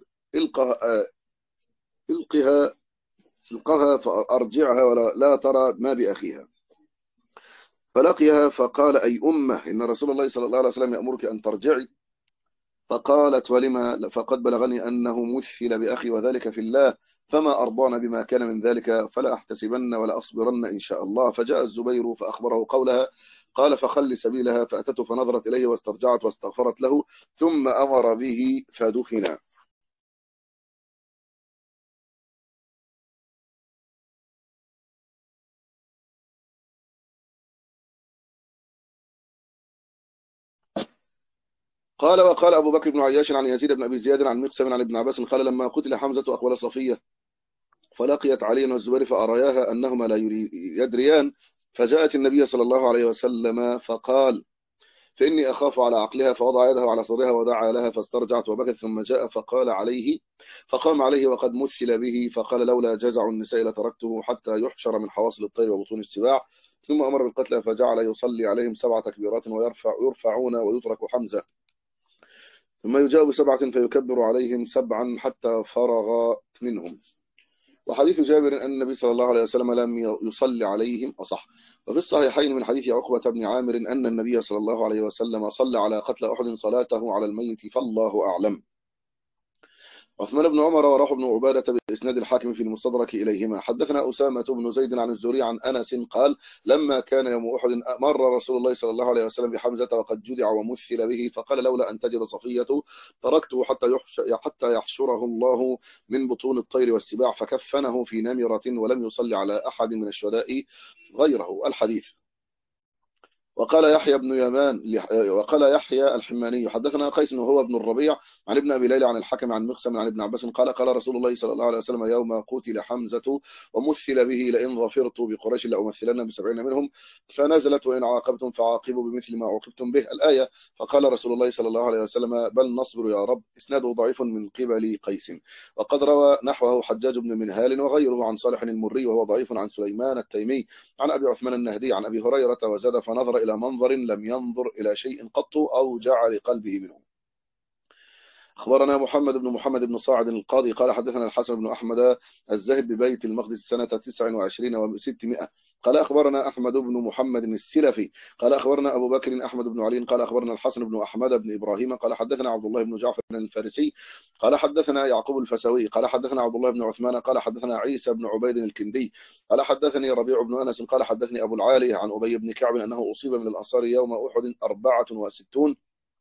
القها فأرجعها ولا لا ترى ما بأخيها. فلقيها فقال أي أمه إن رسول الله صلى الله عليه وسلم يأمرك أن ترجعي. فقالت ولما فقد بلغني أنه مثل بأخي وذلك في الله فما أرضانا بما كان من ذلك فلا أحتسبن ولا أصبرن إن شاء الله. فجاء الزبير فأخبره قولها قال فخل سبيلها فأتته فنظرت إليه واسترجعت واستغفرت له ثم أمر به فدفن. وقال أبو بكر بن عياش عن يزيد بن أبي زياد عن مقسم عن ابن عباس قال لما قتل حمزة أقبل صفية فلقيت علي والزبير فأرياها أنهما لا يدريان فجاءت النبي صلى الله عليه وسلم فقال: فإني أخاف على عقلها، فوضع يده على صدرها ودعا لها فاسترجعت وبكت، ثم جاء فقام عليه وقد مثل به، فقال: لولا جزع النساء لتركته حتى يحشر من حواصل الطير وبطون السباع. ثم أمر بالقتلى فجعل يصلي عليهم 7 تكبيرات ويرفعون ويترك حمزة، ثم يجاوب 7 فيكبر عليهم 7 حتى فرغ منهم. وحديث جابر أن النبي صلى الله عليه وسلم لم يصلي عليهم أصح. وفي الصحيحين من حديث عقبة بن عامر أن النبي صلى الله عليه وسلم صلى على قتل أحد صلاته على الميت، فالله أعلم. عثمان بن عمر وروح بن عبادة بإسناد الحاكم في المستدرك إليهما. حدثنا أسامة بن زيد عن الزهري عن أنس قال: لما كان يوم أحد مر رسول الله صلى الله عليه وسلم بحمزة وقد جدع ومثل به، فقال: لولا أن تجد صفية تركته حتى يحشره الله من بطون الطير والسباع، فكفنه في نمرة ولم يصلي على أحد من الشهداء غيره. الحديث. وقال يحيى الحماني: حدثنا قيس وهو ابن الربيع عن ابن ابي ليلى عن الحكم عن مقسم عن ابن عباس قال: قال رسول الله صلى الله عليه وسلم يوم قتل حمزة ومثل به: لئن ظفرت بقريش لأمثلن ب70 منهم. فنزلت: وإن عاقبتم فعاقبوا بمثل ما عوقبتم به، الآية. فقال رسول الله صلى الله عليه وسلم: بل نصبر يا رب. إسناده ضعيف من قبل قيس. وقد روى نحوه حجاج بن منهال وغيره عن صالح المري وهو ضعيف عن سليمان التيمي عن أبي عثمان النهدي عن أبي هريرة وزاد: فنظر إلى منظر لم ينظر إلى شيء قط أوجع لقلبه منه. أخبرنا محمد بن صاعد القاضي قال: حدثنا الحسن بن أحمد الزاهد ببيت المقدس سنة 29 و600. قال: أخبرنا أحمد بن محمد السلفي قال: أخبرنا أبو بكر أحمد بن علي قال: أخبرنا الحسن بن أحمد بن إبراهيم قال: حدثنا عبد الله بن جعفر الفارسي قال: حدثنا يعقوب الفسوي قال: حدثنا عبد الله بن عثمان قال: حدثنا عيسى بن عبيد الكندي قال: حدثني ربيع بن أنس قال: حدثني أبو العالي عن أبي بن كعب أنه أصيب من الأنصار يوم أحد 64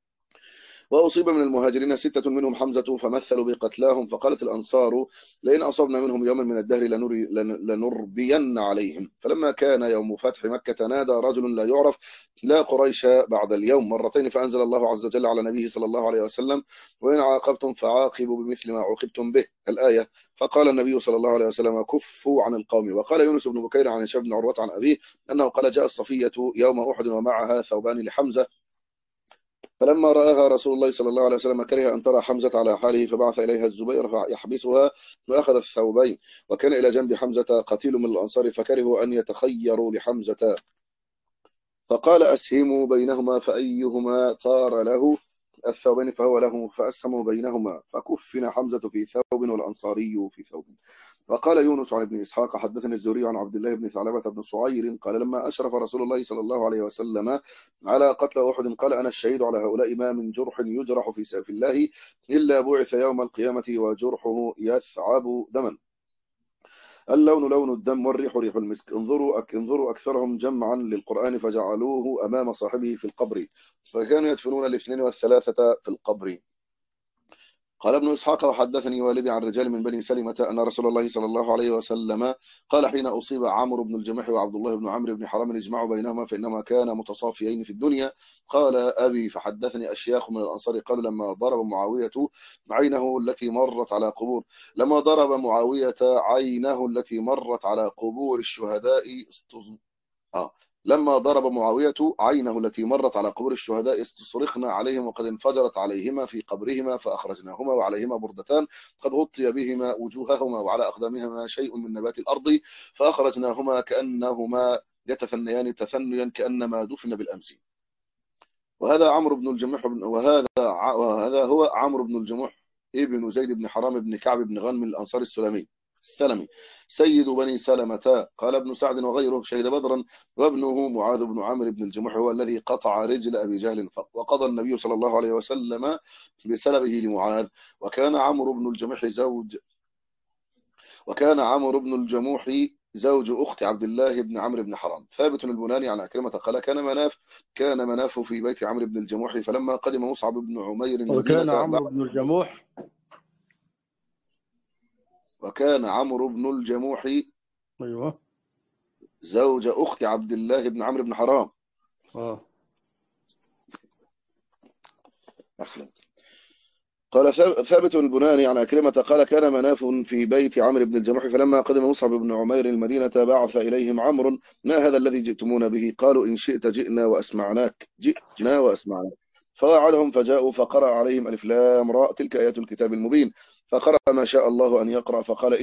وأصيب من المهاجرين 6 منهم حمزة، فمثلوا بقتلاهم. فقالت الأنصار: لئن أصبنا منهم يوما من الدهر لنربين عليهم. فلما كان يوم فتح مكة نادى رجل لا يعرف: لا قريش بعد اليوم، مرتين. فأنزل الله عز وجل على نبيه صلى الله عليه وسلم: وإن عاقبتم فعاقبوا بمثل ما عوقبتم به، الآية. فقال النبي صلى الله عليه وسلم: كفوا عن القوم. وقال يونس بن بكير عن هشام بن عروة عن أبيه أنه قال: جاء الصفية يوم أحد ومعها ثوبان لحمزة، فلما رآها رسول الله صلى الله عليه وسلم كره أن ترى حمزة على حاله، فبعث إليها الزبير فيحبسها، وأخذ الثوبين. وكان إلى جنب حمزة قتيل من الأنصار فكرهوا أن يتخيروا لحمزة، فقال: أسهموا بينهما فأيهما طار له الثوبين فهو له، فأسهموا بينهما فكفن حمزة في ثوب والأنصاري في ثوب. وقال يونس عن ابن إسحاق: حدثني الزهري عن عبد الله بن ثعلبة بن صعير قال: لما أشرف رسول الله صلى الله عليه وسلم على قتل أحد قال: أنا الشهيد على هؤلاء، ما من جرح يجرح في سيف الله إلا بعث يوم القيامة وجرحه يثعب دما، اللون لون الدم والريح ريح المسك. انظروا أكثرهم جمعا للقرآن فجعلوه أمام صاحبه في القبر، فكانوا يدفنون الاثنين والثلاثة في القبر. قال ابن إسحاق: وحدثني والدي عن رجال من بني سلمة أن رسول الله صلى الله عليه وسلم قال حين أصيب عمرو بن الجمح وعبد الله بن عمرو بن حرام اجمعوا بينهما فإنما كانا متصافيين في الدنيا. قال أبي: فحدثني أشياخ من الأنصار قالوا: لما ضرب معاوية عينه التي مرت على قبور الشهداء لما ضرب معاوية عينه التي مرت على قبور الشهداء استصرخنا عليهم وقد انفجرت عليهما في قبرهما فأخرجناهما وعليهما بردتان قد غطي بهما وجوههما وعلى أقدامهما شيء من نبات الأرض، فأخرجناهما كأنهما يتفنيان تفنيا كأنما دفن بالأمس. وهذا هو عمرو بن الجمح ابن زيد بن حرام بن كعب بن غنم الأنصاري السلمي سيد بني سلمة. قال ابن سعد وغيره: شهد بدرا، وابنه معاذ بن عمرو بن الجمح هو الذي قطع رجل أبي جهل، وقضى النبي صلى الله عليه وسلم بسلبه لمعاذ. وكان عمرو بن الجموح زوج أخت عبد الله بن عمرو بن حرام. ثابت البناني عن أكرمة قال: كان مناف في بيت عمرو بن الجموح، فلما قدم مصعب بن عمير وكان المدينة عمرو بن الجموح وكان عمرو بن الجموح أيوه زوج أخت عبد الله بن عمرو بن حرام. أحسن. قال ثابت البناني عن أكرمة قال كان مناف في بيت عمرو بن الجموح، فلما قدم مصعب بن عمير المدينة بعث إليهم عمرو: ما هذا الذي جئتمون به؟ قالوا: إن شئت جئنا وأسمعناك، جئنا وأسمعناك. فوعدهم فجاءوا فقرأ عليهم ألف لام راء تلك آيات الكتاب المبين. فقرأ ما شاء الله أن يقرأ، فقال: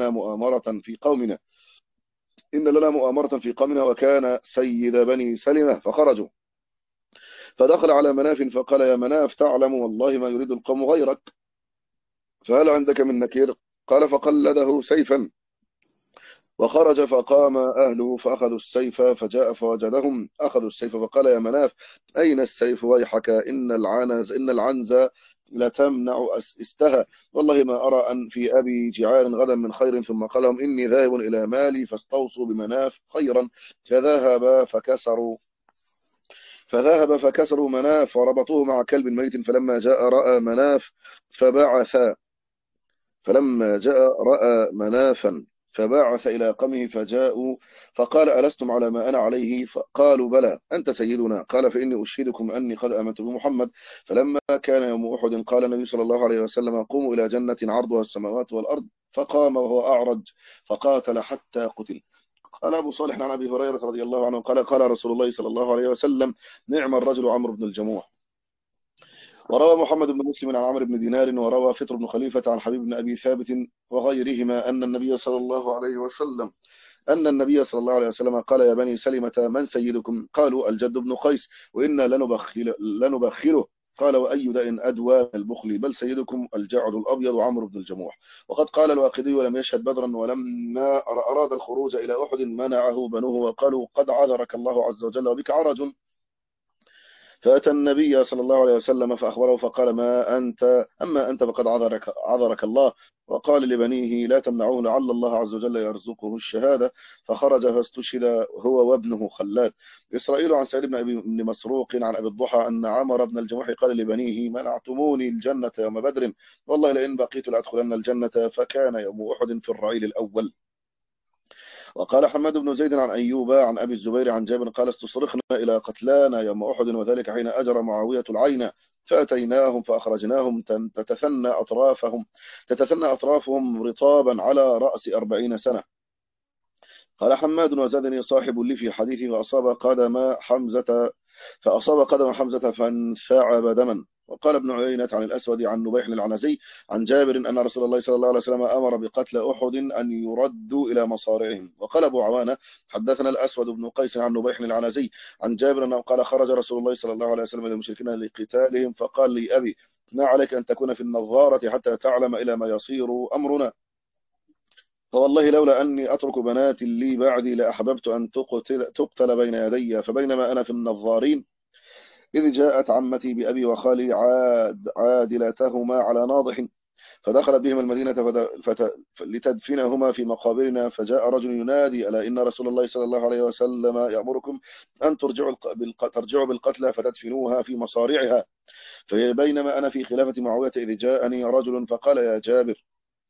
إن لنا مؤامرة في قومنا وكان سيد بني سلمة. فخرجوا فدخل على مناف فقال: يا مناف، تعلم والله ما يريد القوم غيرك، فهل عندك من نكير؟ قال: فقلده سيفا. وخرج فقام أهله فأخذوا السيف، فجاء فوجدهم أخذوا السيف. فقال: يا مناف، أين السيف؟ ويحك، إن العنز لتمنع استها، والله ما أرى أن في أبي جعال غدا من خير. ثم قال لهم: إني ذاهب إلى مالي فاستوصوا بمناف خيرا. فذهب فكسروا مناف وربطوه مع كلب ميت. فلما جاء رأى منافا فبعث إلى قومه فجاءوا فقال: ألستم على ما أنا عليه؟ فقالوا: بلى، أنت سيدنا. قال: فإني أشهدكم أني قد آمنت بمحمد. فلما كان يوم أحد قال النبي صلى الله عليه وسلم: قوموا إلى جنة عرضها السماوات والأرض. فقام وهو أعرج فقاتل حتى قتل. قال أبو صالح عن أبي هريرة رضي الله عنه قال: قال رسول الله صلى الله عليه وسلم: نعم الرجل عمرو بن الجموح. وروى محمد بن مسلم عن عمرو بن دينار، وروى فطر بن خليفة عن حبيب بن أبي ثابت وغيرهما أن النبي صلى الله عليه وسلم قال: يا بني سلمة، من سيدكم؟ قالوا: الجد بن قيس، وإنا لنبخله. قال: وأي داء أدوى من البخل؟ بل سيدكم الجعد الأبيض عمرو بن الجموح. وقد قال الواقدي: ولم يشهد بدرا، ولما أراد الخروج إلى أحد منعه بنوه وقالوا: قد عذرك الله عز وجل وبك عرج. فأتى النبي صلى الله عليه وسلم فأخبره فقال: أما أنت فقد عذرك الله. وقال لبنيه: لا تمنعوه لعل الله عز وجل يرزقه الشهادة. فخرج فاستشهد هو وابنه خلاد. إسرائيل عن سعيد بن مسروق عن أبي الضحى أن عمر بن الجموح قال لبنيه: منعتموني الجنة يوم بدر، والله لئن بقيت لأدخلن الجنة. فكان يوم أحد في الرعيل الأول. وقال حماد بن زيد عن أيوب عن أبي الزبير عن جابر قال: استصرخنا إلى قتلانا يوم أحد، وذلك حين أجر معاوية العين، فأتيناهم فأخرجناهم تتثنى أطرافهم رطابا على رأس 40 سنة. قال حماد: وزادني صاحب لي في حديثي فأصاب قدم حمزة فانثعب دما. وقال ابن عيينة عن الأسود عن نبيح العنزي عن جابر أن رسول الله صلى الله عليه وسلم أمر بقتل أحد أن يردوا إلى مصارعهم. وقال أبو عوانة: حدثنا الأسود بن قيس عن نبيح العنزي عن جابر أنه قال: خرج رسول الله صلى الله عليه وسلم إلى المشركين لقتالهم، فقال لي أبي: ما عليك أن تكون في النظارة حتى تعلم إلى ما يصير أمرنا؟ فوالله لولا أني أترك بنات لي بعدي لأحببت أن تقتل بين يدي. فبينما أنا في النظارين إذ جاءت عمتي بأبي وخالي عادلتهما على ناضح، فدخلت بهما المدينة لتدفنهما في مقابرنا. فجاء رجل ينادي: ألا إن رسول الله صلى الله عليه وسلم يأمركم أن ترجعوا بالقتلى فتدفنوها في مصارعها. فبينما أنا في خلافة معاوية إذ جاءني رجل فقال: يا جابر،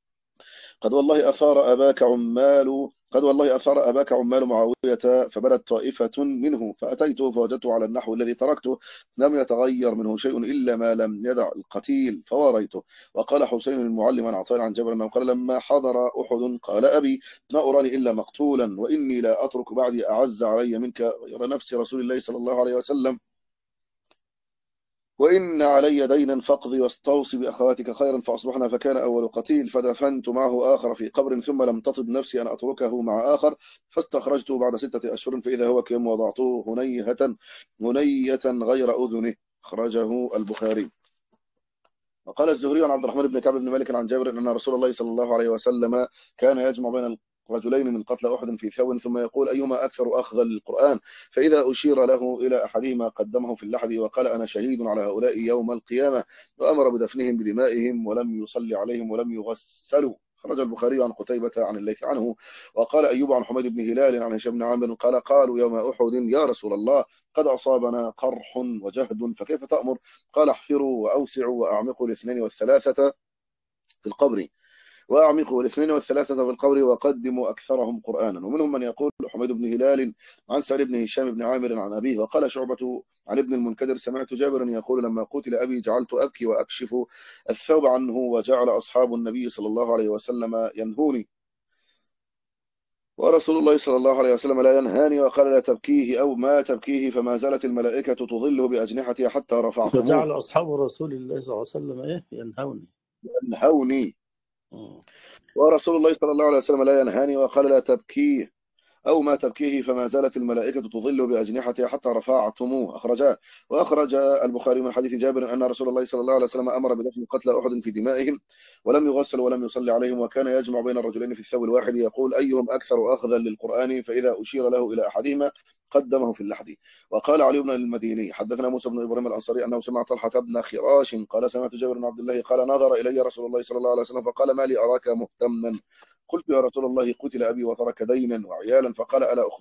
قد والله أثار أباك عمال معاوية. فبلت طائفة منه فأتيته فوجدته على النحو الذي تركته، لم يتغير منه شيء إلا ما لم يدع القتيل فوريته. وقال حسين المعلم عن عطاء عن جابر أنه قال: لما حضر أحد قال أبي: ما أراني إلا مقتولا، وإني لا أترك بعدي أعز علي منك غير نفس رسول الله صلى الله عليه وسلم، وإن علي دينا فاقضي واستوصي بأخواتك خيرا. فأصبحنا فكان أول قتيل، فدفنت معه آخر في قبر، ثم لم تطب نفسي أن أتركه مع آخر، فاستخرجته بعد 6 أشهر فإذا هو كم، وضعته هنية غير أذنه. أخرجه البخاري. وقال الزهري عن عبد الرحمن بن كعب بن مالك عن جابر أن رسول الله صلى الله عليه وسلم كان يجمع بين رجلين من قتل أحد في ثو، ثم يقول: أيهما أكثر أخذا للقرآن؟ فإذا أشير له إلى أحدهما قدمه في اللحد وقال: أنا شهيد على هؤلاء يوم القيامة، وأمر بدفنهم بدمائهم ولم يصلي عليهم ولم يغسلوا. خرج البخاري عن قتيبة عن الليث عنه. وقال أيوب عن حميد بن هلال عن هشام بن عامر قال: قالوا يوم أحد: يا رسول الله، قد أصابنا قرح وجهد، فكيف تأمر؟ قال: احفروا وأوسعوا وأعمقوا الاثنين والثلاثة في القبر. وأعمقوا الاثنين والثلاثة في القول وقدموا أكثرهم قرآنا. ومنهم من يقول حميد بن هلال عن سعيد بن هشام بن عامر عن أبيه. وقال شعبة عن ابن المنكدر سمعت جابرا يقول لما قتل أبي جعلت أبكي وأكشف الثوب عنه وجعل أصحاب النبي صلى الله عليه وسلم ينهوني ورسول الله صلى الله عليه وسلم لا ينهاني، وقال لا تبكيه أو ما تبكيه فما زالت الملائكة تظله بأجنحتها حتى رفعتموه. وجعل أصحاب رسول الله صلى الله عليه وسلم إيه ينهوني. ينهوني مم. ورسول الله صلى الله عليه وسلم لا ينهاني، وقال لا تبكيه أو ما تبكيه فما زالت الملائكة تظل بأجنحتها حتى رفعتموه. أخرجاه. وأخرج البخاري من حديث جابر أن رسول الله صلى الله عليه وسلم أمر بدفن قتلى أحد في دمائهم ولم يغسل ولم يصلي عليهم، وكان يجمع بين الرجلين في الثوب الواحد يقول أيهم أكثر أخذا للقرآن، فإذا أشير له إلى أحدهما قدمه في اللحد. وقال علي بن المديني حدثنا موسى بن إبراهيم الأنصاري أنه سمع طلحة بن خراش قال سمعت جابر بن عبد الله قال نظر إلي رسول الله صلى الله عليه وسلم فقال ما لي أراك مهتما؟ قلت يا رسول الله قتل أبي وترك دينا وعيالا، فقال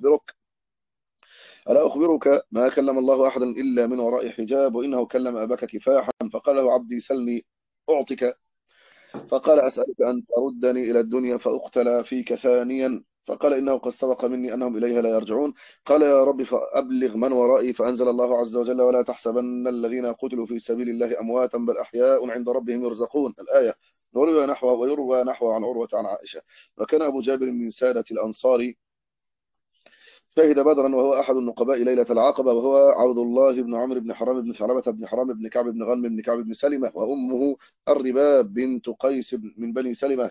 ألا أخبرك ما كلم الله أحدا إلا من وراء حجاب، وإنه كلم أباك كفاحا. فقال له عبدي سلني أعطك، فقال أسألك أن تردني إلى الدنيا فأقتل فيك ثانيا، فقال إنه قد سبق مني أنهم إليها لا يرجعون. قال يا رب فأبلغ من ورائي، فأنزل الله عز وجل ولا تحسبن الذين قتلوا في سبيل الله أمواتا بل أحياء عند ربهم يرزقون الآية. ويروى نحوه عن عروة عن عائشة. وكان أبو جابر من سادة الأنصار شهد بدرا وهو أحد النقباء ليلة العقبة، وهو عبد الله بن عمرو بن حرام بن ثعلبة بن حرام بن كعب بن غنم بن كعب بن سلمة، وأمه الرباب بنت قيس من بني سلمة.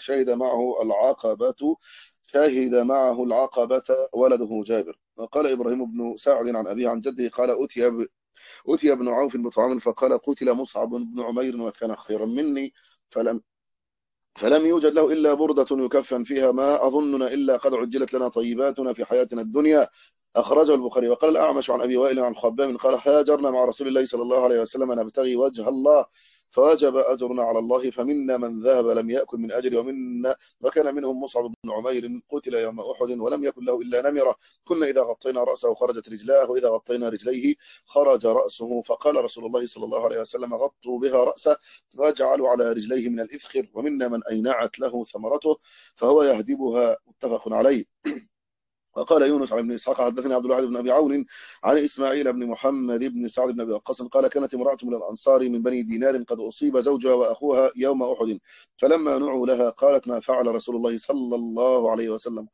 شهد معه العقبة ولده جابر. وقال إبراهيم بن سعد عن أبيه عن جده قال أتي ابن عوف بطعام فقال قتل مصعب بن عمير وكان خيرا مني، فلم يوجد له إلا بردة يكفن فيها ما أظننا إلا قد عجلت لنا طيباتنا في حياتنا الدنيا. أخرجه البخاري. وقال الأعمش عن أبي وائل عن خباب قال هاجرنا مع رسول الله صلى الله عليه وسلم نبتغي وجه الله فوجب أجرنا على الله، فمنا من ذهب لم يأكل من أجر وكان منهم مصعب بن عمير قتل يوم أحد ولم يكن له إلا نمرة، كنا إذا غطينا رأسه خرجت رجلاه وإذا غطينا رجليه خرج رأسه. فقال رسول الله صلى الله عليه وسلم غطوا بها رأسه واجعلوا على رجليه من الإذخر، ومنا من أينعت له ثمرته فهو يهدبها. متفق عليه. وقال يونس عن ابن إسحاق حدثني عبد الواحد بن أبي عون عن إسماعيل بن محمد بن سعد بن أبي وقاص قال كانت امرأة من الأنصار من بني دينار قد أصيب زوجها وأخوها يوم أحد، فلما نعوا لها قالت ما فعل رسول الله صلى الله عليه وسلم؟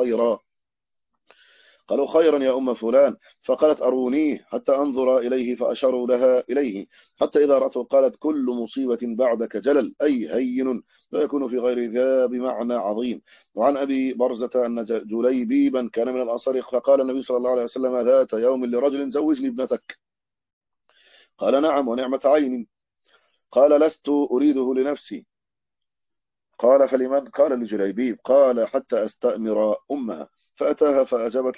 قالوا خيرا يا أم فلان، فقالت أرونيه حتى أنظر إليه، فأشاروا لها إليه حتى إذا رأته قالت كل مصيبة بعدك جلل أي هين، لا يكون في غير ذا بمعنى عظيم. وعن أبي برزة أن جليبيبا كان من الأنصار فقال النبي صلى الله عليه وسلم ذات يوم لرجل زوجني ابنتك، قال نعم ونعمة عين، قال لست أريده لنفسي، قال فلمن؟ قال لجليبيب، قال حتى أستأمر أمها، فأتاها فأجابت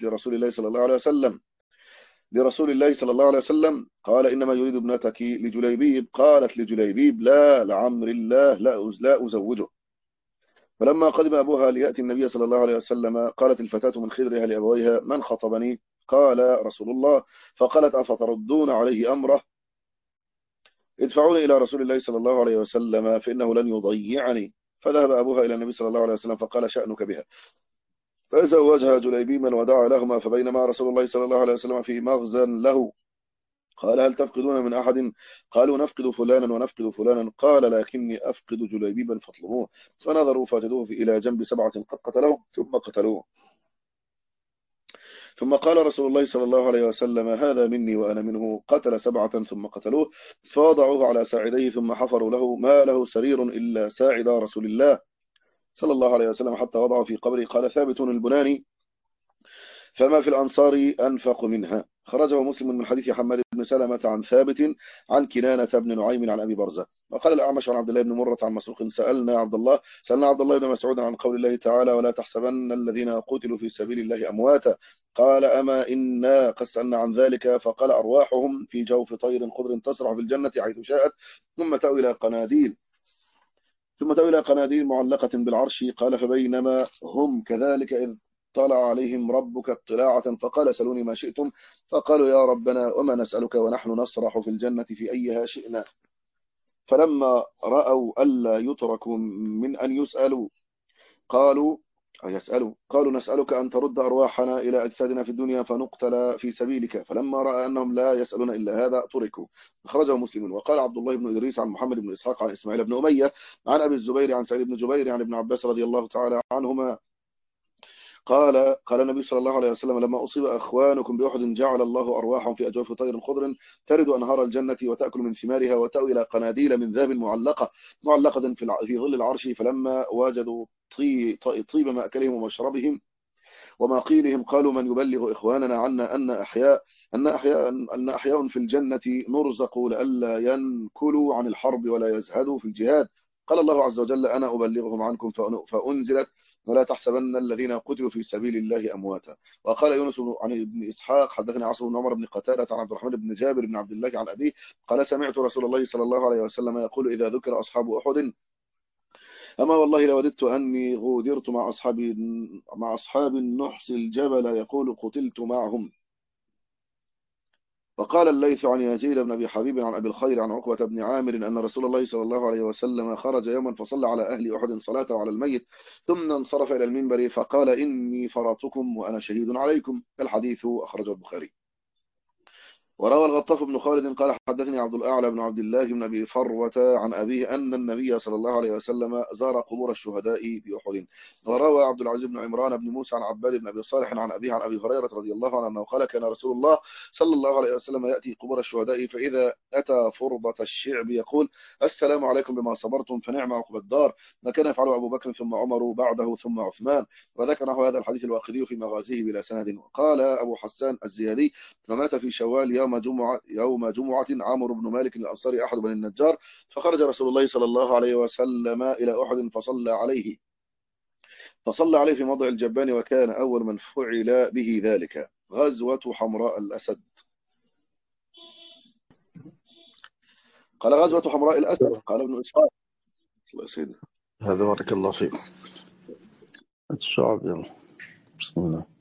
لرسول الله صلى الله عليه وسلم قال إنما يريد ابنتك لجليبيب، قالت لجليبيب لا لعمر الله لا أزوجه. فلما قدم أبوها ليأتي النبي صلى الله عليه وسلم قالت الفتاة من خدرها لأبويها من خطبني؟ قال رسول الله. فقالت أفتردون عليه أمره؟ ادفعوني إلى رسول الله صلى الله عليه وسلم فإنه لن يضيعني. فذهب أبوها إلى النبي صلى الله عليه وسلم فقال شأنك بها، فزوجها جليبيبا ودعا لهما. فبينما رسول الله صلى الله عليه وسلم في مغزى له قال هل تفقدون من أحد؟ قالوا نفقد فلانا ونفقد فلانا، قال لكني أفقد جليبيبا فاطلبوه. فنظروا فوجدوه إلى جنب 7 قد قتلوه ثم قتلوه. ثم قال رسول الله صلى الله عليه وسلم هذا مني وأنا منه، قتل 7 ثم قتلوه، فوضعوه على ساعديه ثم حفروا له ما له سرير إلا ساعد رسول الله صلى الله عليه وسلم حتى وضعه في قبره. قال ثابت البناني فما في الأنصار أنفق منها. خرجه مسلم من حديث حماد بن سلمة عن ثابت عن كنانة بن نعيم عن أبي برزة. وقال الأعمش عن عبد الله بن مرة عن مسروق سألنا عبد الله بن مسعود عن قول الله تعالى ولا تحسبن الذين قتلوا في سبيل الله أمواتا، قال أما إنا قد سألنا عن ذلك، فقال أرواحهم في جوف طير خضر تسرح في الجنة حيث شاءت ثم تأوي إلى قناديل معلقة بالعرش. قال فبينما هم كذلك إذ طلع عليهم ربك اطلاعة فقال سلوني ما شئتم، فقالوا يا ربنا وما نسألك ونحن نسرح في الجنة في أيها شئنا. فلما رأوا ألا يتركوا من أن يسألوا قالوا قالوا نسألك أن ترد أرواحنا إلى أجسادنا في الدنيا فنقتل في سبيلك. فلما رأى أنهم لا يسألون إلا هذا تركوا. أخرجه مسلم. وقال عبد الله بن إدريس عن محمد بن إسحاق عن إسماعيل بن أمية عن أبي الزبير عن سعيد بن جبير عن ابن عباس رضي الله تعالى عنهما قال النبي صلى الله عليه وسلم لما أصيب أخوانكم بأحد جعل الله أرواحهم في أجواف طير خضر ترد أنهار الجنة وتأكل من ثمارها وتأوي إلى قناديل من ذهب معلقة في ظل العرش. فلما وجدوا طيب مأكلهم ومشربهم وما قيلهم قالوا من يبلغ إخواننا عنا أن أحياء في الجنة نرزق لئلا ينكلوا عن الحرب ولا يزهدوا في الجهاد. قال الله عز وجل أنا أبلغهم عنكم فأنزلت ولا تحسبن الذين قتلوا في سبيل الله أمواتا. وقال يونس عن ابن إسحاق حدثني عاصم بن عمر بن قتادة عن عبد الرحمن بن جابر بن عبد الله عن أبيه قال سمعت رسول الله صلى الله عليه وسلم يقول إذا ذكر أصحاب أحد أما والله لوددت أني غودرت مع أصحاب النحس الجبل يقول قتلت معهم. وقال الليث عن يزيد بن أبي حبيب عن أبي الخير عن عقبة بن عامر أن رسول الله صلى الله عليه وسلم خرج يوما فصلى على أهل أحد صلاته على الميت ثم انصرف إلى المنبر فقال إني فرطكم وأنا شهيد عليكم. الحديث أخرجه البخاري. وروى الغطاف بن خالد قال حدثني عبد الأعلى بن عبد الله بن أبي فروة عن أبيه أن النبي صلى الله عليه وسلم زار قبور الشهداء بأحد. وروى عبد العزيز بن عمران بن موسى عن عباد بن أبي صالح عن أبيه عن أبي هريرة رضي الله عنه أنه قال كان رسول الله صلى الله عليه وسلم يأتي قبور الشهداء فإذا أتى فرضة الشعب يقول السلام عليكم بما صبرتم فنعم عقب الدار. ما كان يفعله أبو بكر ثم عمر بعده ثم عثمان. وذكره هذا الحديث الواقدي في مغازيه بلا سند. وقال أبو حسان الزيادي فمات في شوال يوم جمعة عمرو بن مالك الأنصاري أحد بني النجار. فخرج رسول الله صلى الله عليه وسلم إلى أحد فصلى عليه في موضع الجبان وكان أول من فعل به ذلك. غزوة حمراء الأسد. قال غزوة حمراء الأسد قال ابن إسحاق الله سيدنا هذا بارك الله فيك. الشعب يلا بسم الله.